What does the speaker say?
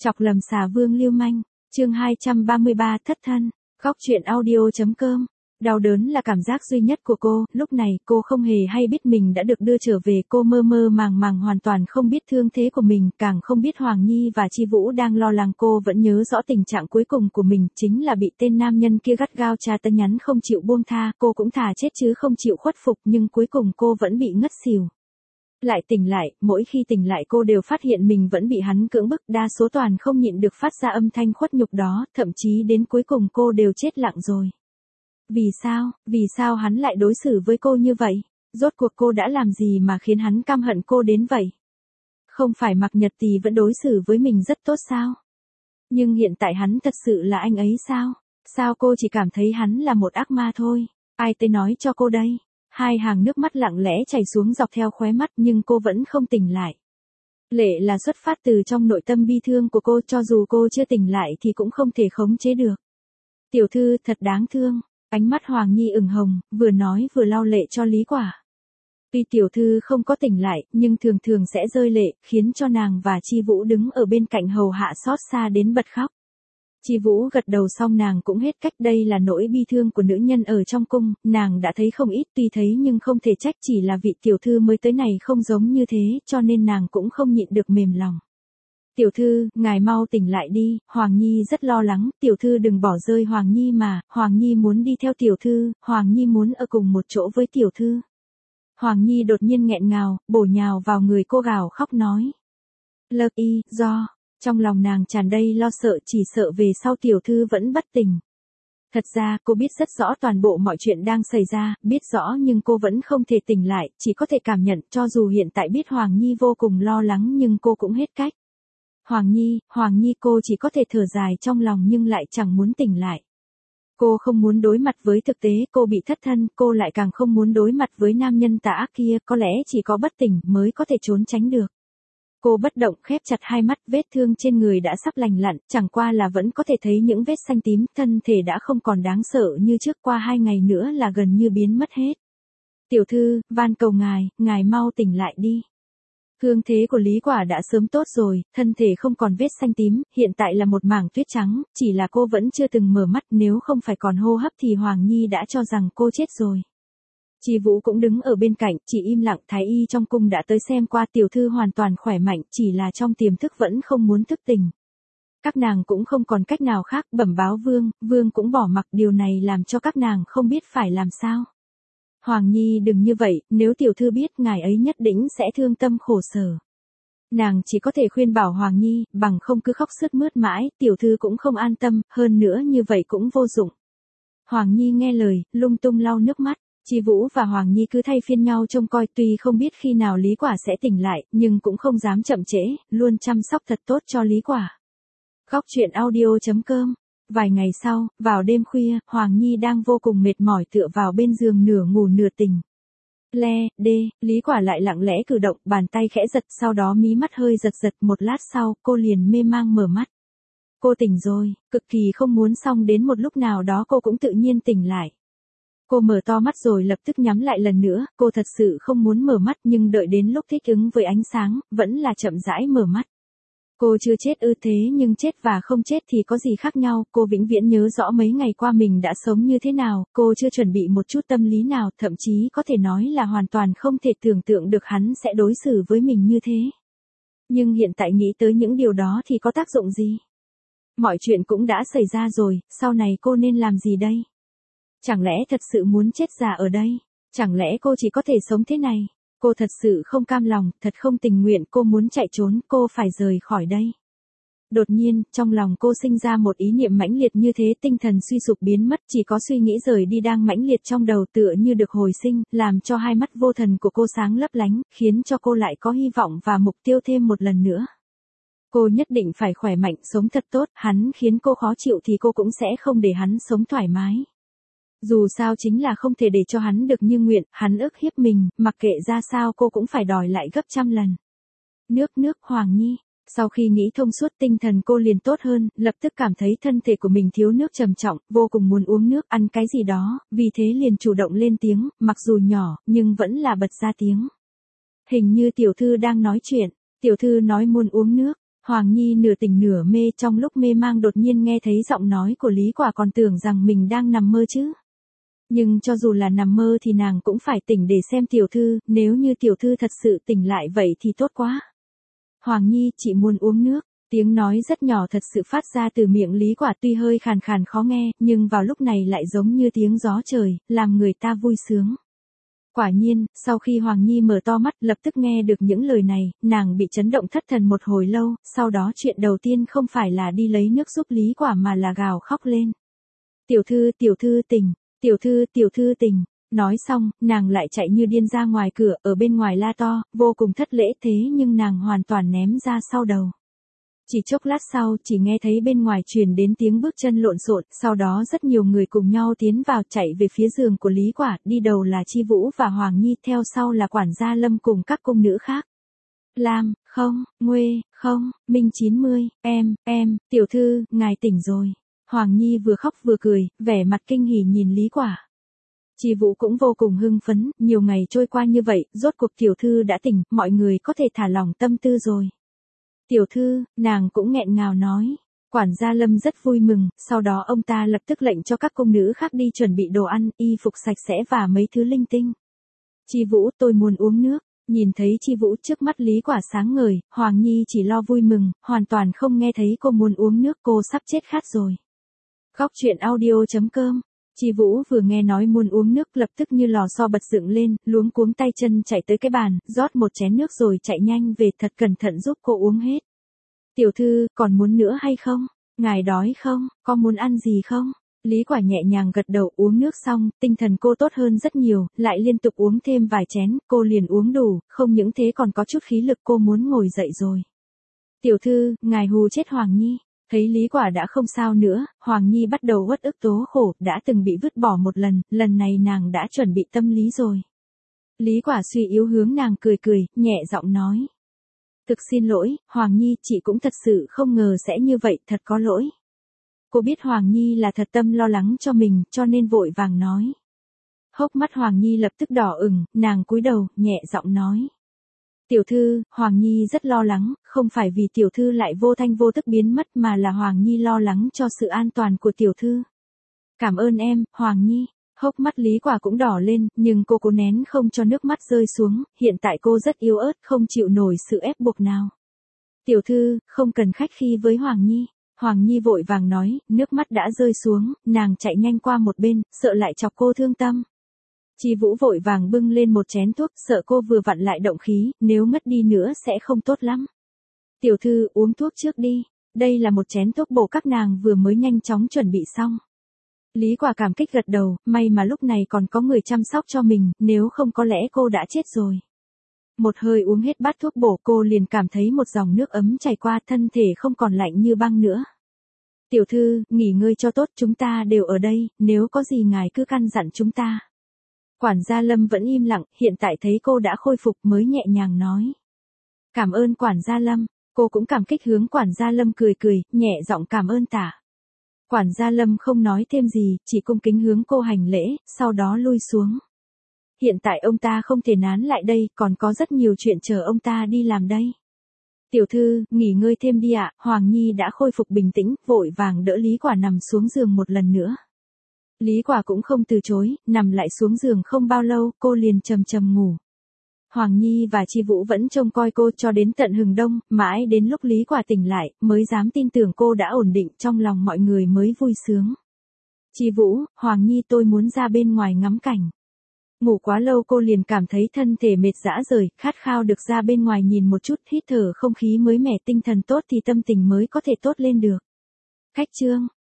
Chọc lầm xà vương lưu manh, chương 233 thất thân, khóc chuyện audio.com. Đau đớn là cảm giác duy nhất của cô, lúc này cô không hề hay biết mình đã được đưa trở về, cô mơ mơ màng màng hoàn toàn không biết thương thế của mình, càng không biết Hoàng Nhi và Chi Vũ đang lo lắng. Cô vẫn nhớ rõ tình trạng cuối cùng của mình, chính là bị tên nam nhân kia gắt gao tra tấn nhắn không chịu buông tha, cô cũng thà chết chứ không chịu khuất phục, nhưng cuối cùng cô vẫn bị ngất xỉu. Lại tỉnh lại, mỗi khi tỉnh lại cô đều phát hiện mình vẫn bị hắn cưỡng bức, đa số toàn không nhịn được phát ra âm thanh khuất nhục đó, thậm chí đến cuối cùng cô đều chết lặng rồi. Vì sao hắn lại đối xử với cô như vậy? Rốt cuộc cô đã làm gì mà khiến hắn căm hận cô đến vậy? Không phải Mạc Nhật Tì vẫn đối xử với mình rất tốt sao? Nhưng hiện tại hắn thật sự là anh ấy sao? Sao cô chỉ cảm thấy hắn là một ác ma thôi? Ai tới nói cho cô đây? Hai hàng nước mắt lặng lẽ chảy xuống dọc theo khóe mắt nhưng cô vẫn không tỉnh lại. Lệ là xuất phát từ trong nội tâm bi thương của cô, cho dù cô chưa tỉnh lại thì cũng không thể khống chế được. Tiểu thư thật đáng thương. Ánh mắt Hoàng Nhi ửng hồng, vừa nói vừa lau lệ cho Lý Quả. Tuy tiểu thư không có tỉnh lại, nhưng thường thường sẽ rơi lệ, khiến cho nàng và Chi Vũ đứng ở bên cạnh hầu hạ xót xa đến bật khóc. Chi Vũ gật đầu xong nàng cũng hết cách, đây là nỗi bi thương của nữ nhân ở trong cung, nàng đã thấy không ít, tuy thấy nhưng không thể trách, chỉ là vị tiểu thư mới tới này không giống như thế, cho nên nàng cũng không nhịn được mềm lòng. Tiểu thư, ngài mau tỉnh lại đi, Hoàng Nhi rất lo lắng, tiểu thư đừng bỏ rơi Hoàng Nhi mà, Hoàng Nhi muốn đi theo tiểu thư, Hoàng Nhi muốn ở cùng một chỗ với tiểu thư. Hoàng Nhi đột nhiên nghẹn ngào, bổ nhào vào người cô gào khóc nói. Trong lòng nàng tràn đầy lo sợ, chỉ sợ về sau tiểu thư vẫn bất tỉnh. Thật ra cô biết rất rõ toàn bộ mọi chuyện đang xảy ra, biết rõ nhưng cô vẫn không thể tỉnh lại, chỉ có thể cảm nhận, cho dù hiện tại biết Hoàng Nhi vô cùng lo lắng nhưng cô cũng hết cách. Hoàng Nhi cô chỉ có thể thở dài trong lòng nhưng lại chẳng muốn tỉnh lại. Cô không muốn đối mặt với thực tế, cô bị thất thân, cô lại càng không muốn đối mặt với nam nhân tà ác kia, có lẽ chỉ có bất tỉnh mới có thể trốn tránh được. Cô bất động khép chặt hai mắt, vết thương trên người đã sắp lành lặn, chẳng qua là vẫn có thể thấy những vết xanh tím, thân thể đã không còn đáng sợ như trước, qua 2 ngày nữa là gần như biến mất hết. Tiểu thư, van cầu ngài mau tỉnh lại đi. Thương thế của Lý Quả đã sớm tốt rồi, thân thể không còn vết xanh tím, hiện tại là một mảng tuyết trắng, chỉ là cô vẫn chưa từng mở mắt, nếu không phải còn hô hấp thì Hoàng Nhi đã cho rằng cô chết rồi. Chi Vũ cũng đứng ở bên cạnh, chỉ im lặng, thái y trong cung đã tới xem qua, tiểu thư hoàn toàn khỏe mạnh, chỉ là trong tiềm thức vẫn không muốn thức tỉnh. Các nàng cũng không còn cách nào khác, bẩm báo vương cũng bỏ mặc, điều này làm cho các nàng không biết phải làm sao. Hoàng Nhi đừng như vậy, nếu tiểu thư biết ngài ấy nhất định sẽ thương tâm khổ sở. Nàng chỉ có thể khuyên bảo Hoàng Nhi, bằng không cứ khóc sướt mướt mãi, tiểu thư cũng không an tâm, hơn nữa như vậy cũng vô dụng. Hoàng Nhi nghe lời, lung tung lau nước mắt, Chi Vũ và Hoàng Nhi cứ thay phiên nhau trông coi, tuy không biết khi nào Lý Quả sẽ tỉnh lại, nhưng cũng không dám chậm trễ, luôn chăm sóc thật tốt cho Lý Quả. Khóc chuyện audio.com. Vài ngày sau, vào đêm khuya, Hoàng Nhi đang vô cùng mệt mỏi tựa vào bên giường nửa ngủ nửa tỉnh. Lý Quả lại lặng lẽ cử động, bàn tay khẽ giật, sau đó mí mắt hơi giật, một lát sau, cô liền mê mang mở mắt. Cô tỉnh rồi, cực kỳ không muốn, xong đến một lúc nào đó cô cũng tự nhiên tỉnh lại. Cô mở to mắt rồi lập tức nhắm lại lần nữa, cô thật sự không muốn mở mắt nhưng đợi đến lúc thích ứng với ánh sáng, vẫn là chậm rãi mở mắt. Cô chưa chết thế nhưng chết và không chết thì có gì khác nhau, cô vĩnh viễn nhớ rõ mấy ngày qua mình đã sống như thế nào, cô chưa chuẩn bị một chút tâm lý nào, thậm chí có thể nói là hoàn toàn không thể tưởng tượng được hắn sẽ đối xử với mình như thế. Nhưng hiện tại nghĩ tới những điều đó thì có tác dụng gì? Mọi chuyện cũng đã xảy ra rồi, sau này cô nên làm gì đây? Chẳng lẽ thật sự muốn chết già ở đây? Chẳng lẽ cô chỉ có thể sống thế này? Cô thật sự không cam lòng, thật không tình nguyện, cô muốn chạy trốn, cô phải rời khỏi đây. Đột nhiên, trong lòng cô sinh ra một ý niệm mãnh liệt như thế, tinh thần suy sụp biến mất, chỉ có suy nghĩ rời đi đang mãnh liệt trong đầu, tựa như được hồi sinh, làm cho hai mắt vô thần của cô sáng lấp lánh, khiến cho cô lại có hy vọng và mục tiêu thêm một lần nữa. Cô nhất định phải khỏe mạnh, sống thật tốt, hắn khiến cô khó chịu thì cô cũng sẽ không để hắn sống thoải mái. Dù sao chính là không thể để cho hắn được như nguyện, hắn ức hiếp mình, mặc kệ ra sao cô cũng phải đòi lại gấp trăm lần. Nước Hoàng Nhi, sau khi nghĩ thông suốt tinh thần cô liền tốt hơn, lập tức cảm thấy thân thể của mình thiếu nước trầm trọng, vô cùng muốn uống nước, ăn cái gì đó, vì thế liền chủ động lên tiếng, mặc dù nhỏ, nhưng vẫn là bật ra tiếng. Hình như tiểu thư đang nói chuyện, tiểu thư nói muốn uống nước. Hoàng Nhi nửa tỉnh nửa mê, trong lúc mê mang đột nhiên nghe thấy giọng nói của Lý Quả còn tưởng rằng mình đang nằm mơ chứ. Nhưng cho dù là nằm mơ thì nàng cũng phải tỉnh để xem tiểu thư, nếu như tiểu thư thật sự tỉnh lại vậy thì tốt quá. Hoàng Nhi, chị muốn uống nước. Tiếng nói rất nhỏ thật sự phát ra từ miệng Lý Quả, tuy hơi khàn khàn khó nghe, nhưng vào lúc này lại giống như tiếng gió trời, làm người ta vui sướng. Quả nhiên, sau khi Hoàng Nhi mở to mắt lập tức nghe được những lời này, nàng bị chấn động thất thần một hồi lâu, sau đó chuyện đầu tiên không phải là đi lấy nước giúp Lý Quả mà là gào khóc lên. Tiểu thư tỉnh, tiểu thư tỉnh. Nói xong, nàng lại chạy như điên ra ngoài cửa, ở bên ngoài la to, vô cùng thất lễ, thế nhưng nàng hoàn toàn ném ra sau đầu. Chỉ chốc lát sau, chỉ nghe thấy bên ngoài truyền đến tiếng bước chân lộn xộn, sau đó rất nhiều người cùng nhau tiến vào, chạy về phía giường của Lý Quả, đi đầu là Chi Vũ và Hoàng Nhi, theo sau là quản gia Lâm cùng các cung nữ khác. Lam, không, Nguê, không, Minh 90, em, tiểu thư, ngài tỉnh rồi. Hoàng Nhi vừa khóc vừa cười, vẻ mặt kinh hỉ nhìn Lý Quả. Chi Vũ cũng vô cùng hưng phấn, nhiều ngày trôi qua như vậy, rốt cuộc tiểu thư đã tỉnh, mọi người có thể thả lỏng tâm tư rồi. Tiểu thư, nàng cũng nghẹn ngào nói. Quản gia Lâm rất vui mừng, sau đó ông ta lập tức lệnh cho các cung nữ khác đi chuẩn bị đồ ăn, y phục sạch sẽ và mấy thứ linh tinh. Chi Vũ, tôi muốn uống nước. Nhìn thấy Chi Vũ trước mắt Lý Quả sáng ngời, Hoàng Nhi chỉ lo vui mừng, hoàn toàn không nghe thấy cô muốn uống nước, cô sắp chết khát rồi. Góc truyện audio.com. Chi Vũ vừa nghe nói muốn uống nước lập tức như lò xo bật dựng lên, luống cuống tay chân chạy tới cái bàn, rót một chén nước rồi chạy nhanh về, thật cẩn thận giúp cô uống hết. Tiểu thư, còn muốn nữa hay không? Ngài đói không? Có muốn ăn gì không? Lý Quả nhẹ nhàng gật đầu, uống nước xong, tinh thần cô tốt hơn rất nhiều, lại liên tục uống thêm vài chén, cô liền uống đủ, không những thế còn có chút khí lực, cô muốn ngồi dậy rồi. Tiểu thư, ngài hù chết Hoàng Nhi. Thấy Lý Quả đã không sao nữa, Hoàng Nhi bắt đầu uất ức tố khổ, đã từng bị vứt bỏ một lần này nàng đã chuẩn bị tâm lý rồi. Lý Quả suy yếu hướng nàng cười cười, nhẹ giọng nói. Thực xin lỗi, Hoàng Nhi, chị cũng thật sự không ngờ sẽ như vậy, thật có lỗi. Cô biết Hoàng Nhi là thật tâm lo lắng cho mình, cho nên vội vàng nói. Hốc mắt Hoàng Nhi lập tức đỏ ửng, nàng cúi đầu, nhẹ giọng nói. Tiểu thư, Hoàng Nhi rất lo lắng, không phải vì tiểu thư lại vô thanh vô tức biến mất mà là Hoàng Nhi lo lắng cho sự an toàn của tiểu thư. Cảm ơn em, Hoàng Nhi. Hốc mắt Lý Quả cũng đỏ lên, nhưng cô cố nén không cho nước mắt rơi xuống, hiện tại cô rất yếu ớt, không chịu nổi sự ép buộc nào. Tiểu thư, không cần khách khí với Hoàng Nhi. Hoàng Nhi vội vàng nói, nước mắt đã rơi xuống, nàng chạy nhanh qua một bên, sợ lại chọc cô thương tâm. Chi Vũ vội vàng bưng lên một chén thuốc, sợ cô vừa vặn lại động khí, nếu mất đi nữa sẽ không tốt lắm. Tiểu thư, uống thuốc trước đi, đây là một chén thuốc bổ các nàng vừa mới nhanh chóng chuẩn bị xong. Lý Quả cảm kích gật đầu, may mà lúc này còn có người chăm sóc cho mình, nếu không có lẽ cô đã chết rồi. Một hơi uống hết bát thuốc bổ, cô liền cảm thấy một dòng nước ấm chảy qua, thân thể không còn lạnh như băng nữa. Tiểu thư, nghỉ ngơi cho tốt, chúng ta đều ở đây, nếu có gì ngài cứ căn dặn chúng ta. Quản gia Lâm vẫn im lặng, hiện tại thấy cô đã khôi phục mới nhẹ nhàng nói. Cảm ơn quản gia Lâm, cô cũng cảm kích hướng quản gia Lâm cười cười, nhẹ giọng cảm ơn tả. Quản gia Lâm không nói thêm gì, chỉ cung kính hướng cô hành lễ, sau đó lui xuống. Hiện tại ông ta không thể nán lại đây, còn có rất nhiều chuyện chờ ông ta đi làm đây. Tiểu thư, nghỉ ngơi thêm đi ạ. Hoàng Nhi đã khôi phục bình tĩnh, vội vàng đỡ Lý Quả nằm xuống giường một lần nữa. Lý Quả cũng không từ chối, nằm lại xuống giường không bao lâu, cô liền trầm trầm ngủ. Hoàng Nhi và Chi Vũ vẫn trông coi cô cho đến tận hừng đông, mãi đến lúc Lý Quả tỉnh lại, mới dám tin tưởng cô đã ổn định, trong lòng mọi người mới vui sướng. Chi Vũ, Hoàng Nhi, tôi muốn ra bên ngoài ngắm cảnh. Ngủ quá lâu cô liền cảm thấy thân thể mệt rã rời, khát khao được ra bên ngoài nhìn một chút, hít thở không khí mới mẻ, tinh thần tốt thì tâm tình mới có thể tốt lên được. Khách trương.